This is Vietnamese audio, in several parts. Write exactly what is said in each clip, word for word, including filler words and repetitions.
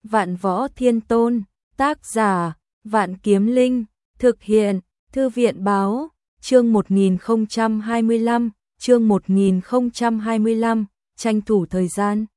Vạn Võ Thiên Tôn, tác giả, Vạn Kiếm Linh, thực hiện, Thư viện báo, chương một nghìn không trăm hai mươi lăm, chương một nghìn không trăm hai mươi lăm, tranh thủ thời gian.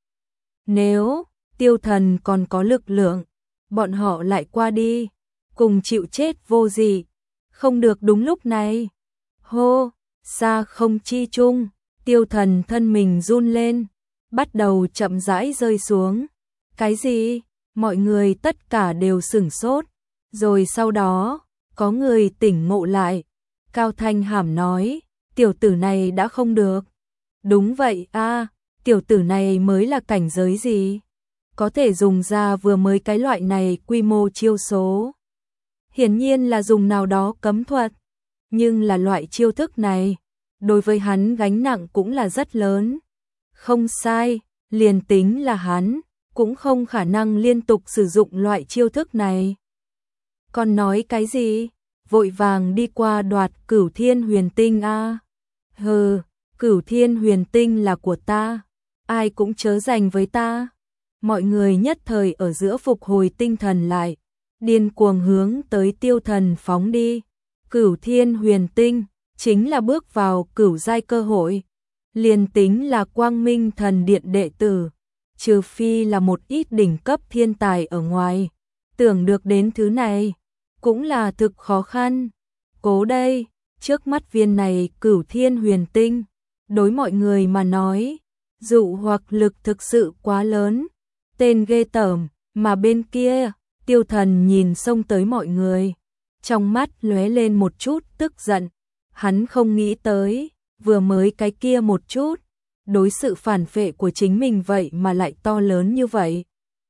Nếu Tiêu Thần còn có lực lượng, bọn họ lại qua đi, cùng chịu chết vô dị. Không được đúng lúc này. Hô, xa không chi chung, Tiêu Thần thân mình run lên, bắt đầu chậm rãi rơi xuống. Cái gì? Mọi người tất cả đều sửng sốt, rồi sau đó, có người tỉnh ngộ lại. Cao Thanh Hàm nói, tiểu tử này đã không được. Đúng vậy a, tiểu tử này mới là cảnh giới gì? Có thể dùng ra vừa mới cái loại này quy mô chiêu số. Hiển nhiên là dùng nào đó cấm thuật, nhưng là loại chiêu thức này, đối với hắn gánh nặng cũng là rất lớn. Không sai, liền tính là hắn, cũng không khả năng liên tục sử dụng loại chiêu thức này. Còn nói cái gì? Vội vàng đi qua đoạt Cửu Thiên Huyền Tinh a. Hừ, Cửu Thiên Huyền Tinh là của ta, ai cũng chớ giành với ta. Mọi người nhất thời ở giữa phục hồi tinh thần lại, điên cuồng hướng tới Tiêu Thần phóng đi. Cửu Thiên Huyền Tinh chính là bước vào cửu giai cơ hội, liền tính là Quang Minh Thần Điện đệ tử, trừ phi là một ít đỉnh cấp thiên tài ở ngoài, tưởng được đến thứ này cũng là thực khó khăn. Cố đây, trước mắt viên này Cửu Thiên Huyền Tinh, đối mọi người mà nói, dụ hoặc lực thực sự quá lớn, tên ghê tởm. Mà bên kia, Tiêu Thần nhìn xông tới mọi người, trong mắt lóe lên một chút tức giận. Hắn không nghĩ tới, vừa mới cái kia một chút, đối sự phản phệ của chính mình vậy mà lại to lớn như vậy.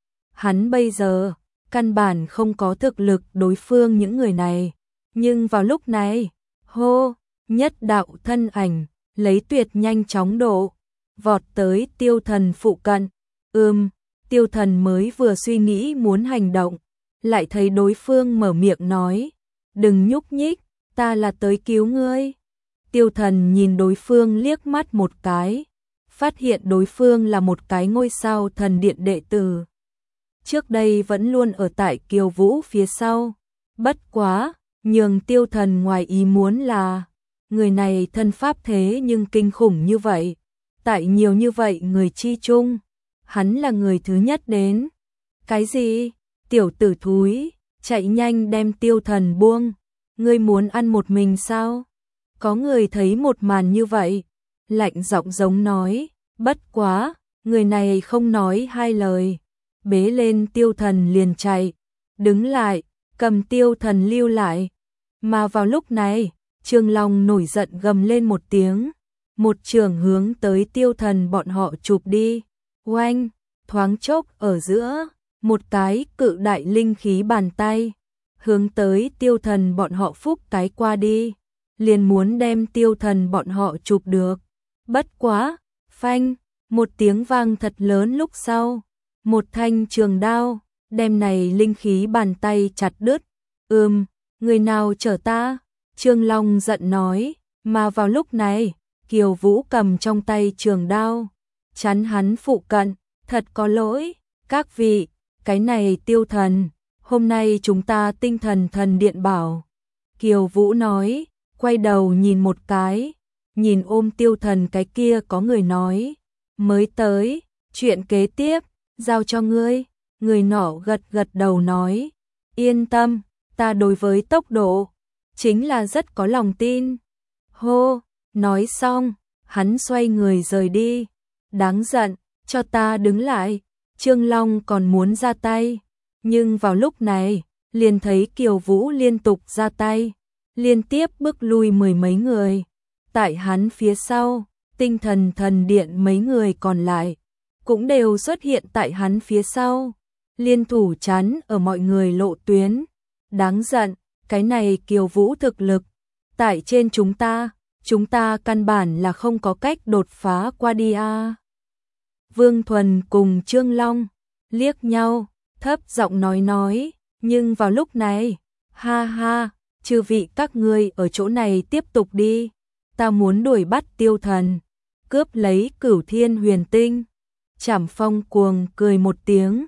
Hắn bây giờ, căn bản không có thực lực đối phương những người này. Nhưng vào lúc này, hô, nhất đạo thân ảnh, lấy tuyệt nhanh chóng độ, vọt tới Tiêu Thần phụ cận. Ừm, Tiêu Thần mới vừa suy nghĩ muốn hành động, lại thấy đối phương mở miệng nói, đừng nhúc nhích, ta là tới cứu ngươi. Tiêu Thần nhìn đối phương liếc mắt một cái, phát hiện đối phương là một cái ngôi sao thần điện đệ tử. Trước đây vẫn luôn ở tại Kiều Vũ phía sau, bất quá, nhường Tiêu Thần ngoài ý muốn là, người này thân pháp thế nhưng kinh khủng như vậy. Tại nhiều như vậy người chi chung, hắn là người thứ nhất đến. Cái gì? Tiểu tử thúi, chạy nhanh đem Tiêu Thần buông, ngươi muốn ăn một mình sao? Có người thấy một màn như vậy, lạnh giọng giống nói, bất quá, người này không nói hai lời, bế lên Tiêu Thần liền chạy, đứng lại, cầm Tiêu Thần lưu lại. Mà vào lúc này, Trương Long nổi giận gầm lên một tiếng, một trường hướng tới Tiêu Thần bọn họ chụp đi. Oanh, thoáng chốc ở giữa, một cái cự đại linh khí bàn tay, hướng tới Tiêu Thần bọn họ phúc cái qua đi, liền muốn đem Tiêu Thần bọn họ chụp được. Bất quá, phanh, một tiếng vang thật lớn lúc sau, một thanh trường đao, đem này linh khí bàn tay chặt đứt. Ừm, người nào chở ta? Trương Long giận nói, mà vào lúc này, Kiều Vũ cầm trong tay trường đao, chắn hắn phụ cận, thật có lỗi, các vị, cái này Tiêu Thần, hôm nay chúng ta tinh thần thần điện bảo. Kiều Vũ nói, quay đầu nhìn một cái, nhìn ôm Tiêu Thần cái kia có người nói, mới tới, chuyện kế tiếp, giao cho ngươi. Người nọ gật gật đầu nói, yên tâm, ta đối với tốc độ, chính là rất có lòng tin. Hô, nói xong, hắn xoay người rời đi, đáng giận, cho ta đứng lại. Trương Long còn muốn ra tay, nhưng vào lúc này, liền thấy Kiều Vũ liên tục ra tay, liên tiếp bước lui mười mấy người. Tại hắn phía sau, tinh thần thần điện mấy người còn lại, cũng đều xuất hiện tại hắn phía sau, liên thủ chắn ở mọi người lộ tuyến. Đáng giận, cái này Kiều Vũ thực lực, tại trên chúng ta, chúng ta căn bản là không có cách đột phá qua đi a. Vương Thuần cùng Trương Long liếc nhau, thấp giọng nói nói, nhưng vào lúc này, ha ha, chư vị các ngươi ở chỗ này tiếp tục đi, ta muốn đuổi bắt Tiêu Thần, cướp lấy Cửu Thiên Huyền Tinh. Trảm Phong cuồng cười một tiếng,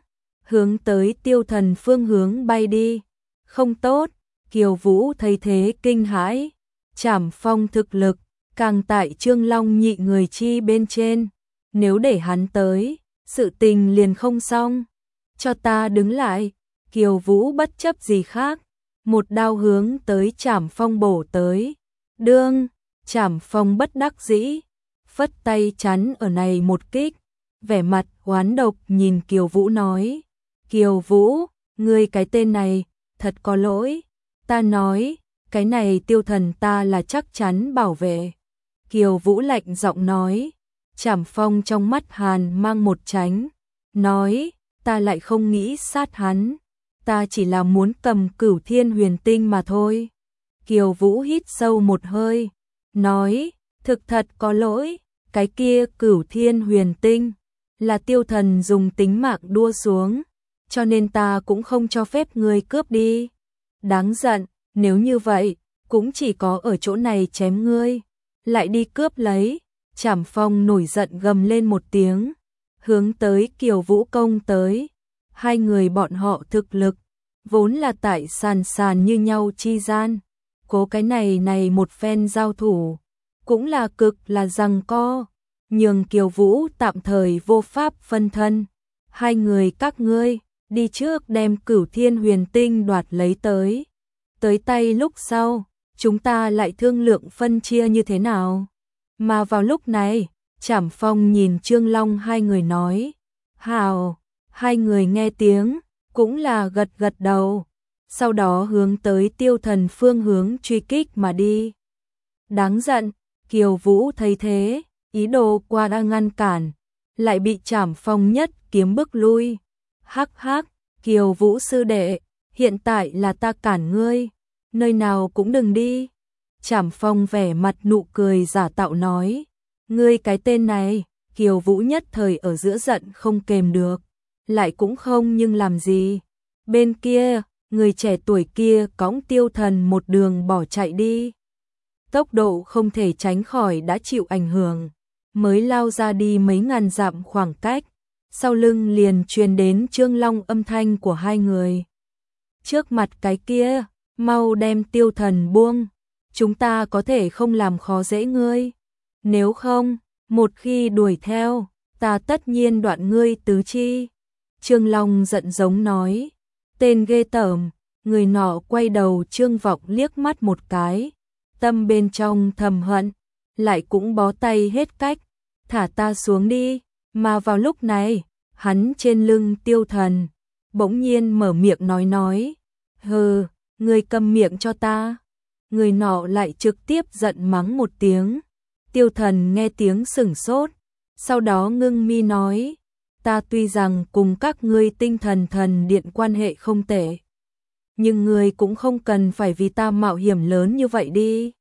hướng tới Tiêu Thần phương hướng bay đi. Không tốt, Kiều Vũ thấy thế kinh hãi, Trảm Phong thực lực, càng tại Trương Long nhị người chi bên trên, nếu để hắn tới, sự tình liền không xong. Cho ta đứng lại, Kiều Vũ bất chấp gì khác, một đao hướng tới Trảm Phong bổ tới. Đương, Trảm Phong bất đắc dĩ, phất tay chắn ở này một kích, vẻ mặt oán độc nhìn Kiều Vũ nói, Kiều Vũ, ngươi cái tên này, thật có lỗi, ta nói, cái này Tiêu Thần ta là chắc chắn bảo vệ. Kiều Vũ lạnh giọng nói, Trảm Phong trong mắt hàn mang một tránh, nói, ta lại không nghĩ sát hắn, ta chỉ là muốn cầm Cửu Thiên Huyền Tinh mà thôi. Kiều Vũ hít sâu một hơi, nói, thực thật có lỗi, cái kia Cửu Thiên Huyền Tinh là Tiêu Thần dùng tính mạng đua xuống, cho nên ta cũng không cho phép ngươi cướp đi. Đáng giận, nếu như vậy, cũng chỉ có ở chỗ này chém ngươi, lại đi cướp lấy. Trảm Phong nổi giận gầm lên một tiếng, hướng tới Kiều Vũ công tới. Hai người bọn họ thực lực, vốn là tại sàn sàn như nhau chi gian, cố cái này này một phen giao thủ, cũng là cực là giằng co, nhường Kiều Vũ tạm thời vô pháp phân thân. Hai người các ngươi, đi trước đem Cửu Thiên Huyền Tinh đoạt lấy tới. Tới tay lúc sau, chúng ta lại thương lượng phân chia như thế nào. Mà vào lúc này, Trảm Phong nhìn Trương Long hai người nói, hào, hai người nghe tiếng, cũng là gật gật đầu, sau đó hướng tới Tiêu Thần phương hướng truy kích mà đi. Đáng giận, Kiều Vũ thấy thế, ý đồ qua đã ngăn cản, lại bị Trảm Phong nhất kiếm bức lui. Hắc hắc, Kiều Vũ sư đệ, hiện tại là ta cản ngươi, nơi nào cũng đừng đi. Trảm Phong vẻ mặt nụ cười giả tạo nói, ngươi cái tên này. Kiều Vũ nhất thời ở giữa giận không kềm được, lại cũng không nhưng làm gì. Bên kia, người trẻ tuổi kia cõng Tiêu Thần một đường bỏ chạy đi. Tốc độ không thể tránh khỏi đã chịu ảnh hưởng, mới lao ra đi mấy ngàn dặm khoảng cách, sau lưng liền truyền đến Trương Long âm thanh của hai người. Trước mặt cái kia, mau đem Tiêu Thần buông, chúng ta có thể không làm khó dễ ngươi, nếu không, một khi đuổi theo, ta tất nhiên đoạn ngươi tứ chi. Trương Long giận giống nói, tên ghê tởm. Người nọ quay đầu Trương Vọng liếc mắt một cái, tâm bên trong thầm hận, lại cũng bó tay hết cách, thả ta xuống đi. Mà vào lúc này, hắn trên lưng Tiêu Thần, bỗng nhiên mở miệng nói nói, hừ, ngươi câm miệng cho ta. Người nọ lại trực tiếp giận mắng một tiếng. Tiêu Thần nghe tiếng sửng sốt, sau đó ngưng mi nói, ta tuy rằng cùng các ngươi Tinh Thần Thần Điện quan hệ không tệ, nhưng ngươi cũng không cần phải vì ta mạo hiểm lớn như vậy đi.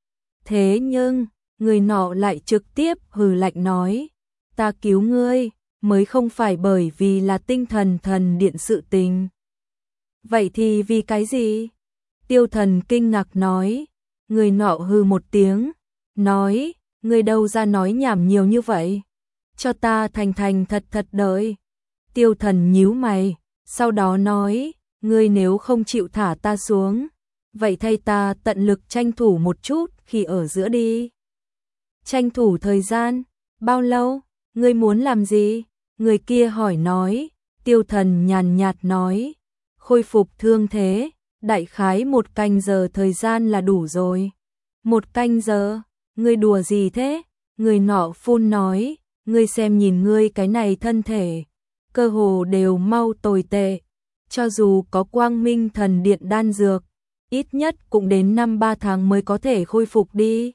Thế nhưng, người nọ lại trực tiếp hừ lạnh nói, ta cứu ngươi, mới không phải bởi vì là Tinh Thần Thần Điện sự tình. Vậy thì vì cái gì? Tiêu Thần kinh ngạc nói. Người nọ hừ một tiếng, nói, ngươi đâu ra nói nhảm nhiều như vậy, cho ta thành thành thật thật đợi. Tiêu Thần nhíu mày, sau đó nói, ngươi nếu không chịu thả ta xuống, vậy thay ta tận lực tranh thủ một chút khi ở giữa đi. Tranh thủ thời gian, bao lâu, ngươi muốn làm gì? Người kia hỏi nói. Tiêu Thần nhàn nhạt nói, khôi phục thương thế, đại khái một canh giờ thời gian là đủ rồi. Một canh giờ, ngươi đùa gì thế? Người nọ phun nói, ngươi xem nhìn ngươi cái này thân thể, cơ hồ đều mau tồi tệ, cho dù có Quang Minh Thần Điện đan dược, ít nhất cũng đến năm ba tháng mới có thể khôi phục đi.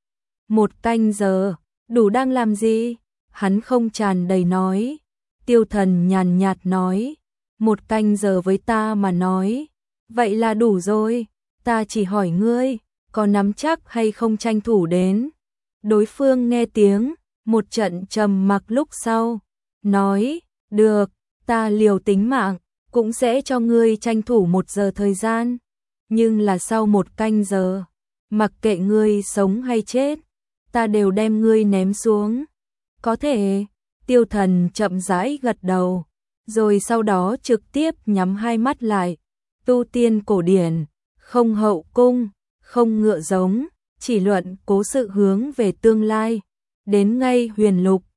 Một canh giờ, đủ đang làm gì? Hắn không tràn đầy nói. Tiêu Thần nhàn nhạt nói, một canh giờ với ta mà nói, vậy là đủ rồi, ta chỉ hỏi ngươi, có nắm chắc hay không tranh thủ đến. Đối phương nghe tiếng, một trận trầm mặc lúc sau, nói, được, ta liều tính mạng, cũng sẽ cho ngươi tranh thủ một giờ thời gian, nhưng là sau một canh giờ, mặc kệ ngươi sống hay chết, ta đều đem ngươi ném xuống. Có thể. Tiêu Thần chậm rãi gật đầu, rồi sau đó trực tiếp nhắm hai mắt lại. Tu tiên cổ điển, không hậu cung, không ngựa giống, chỉ luận cố sự hướng về tương lai. Đến ngay huyền lục,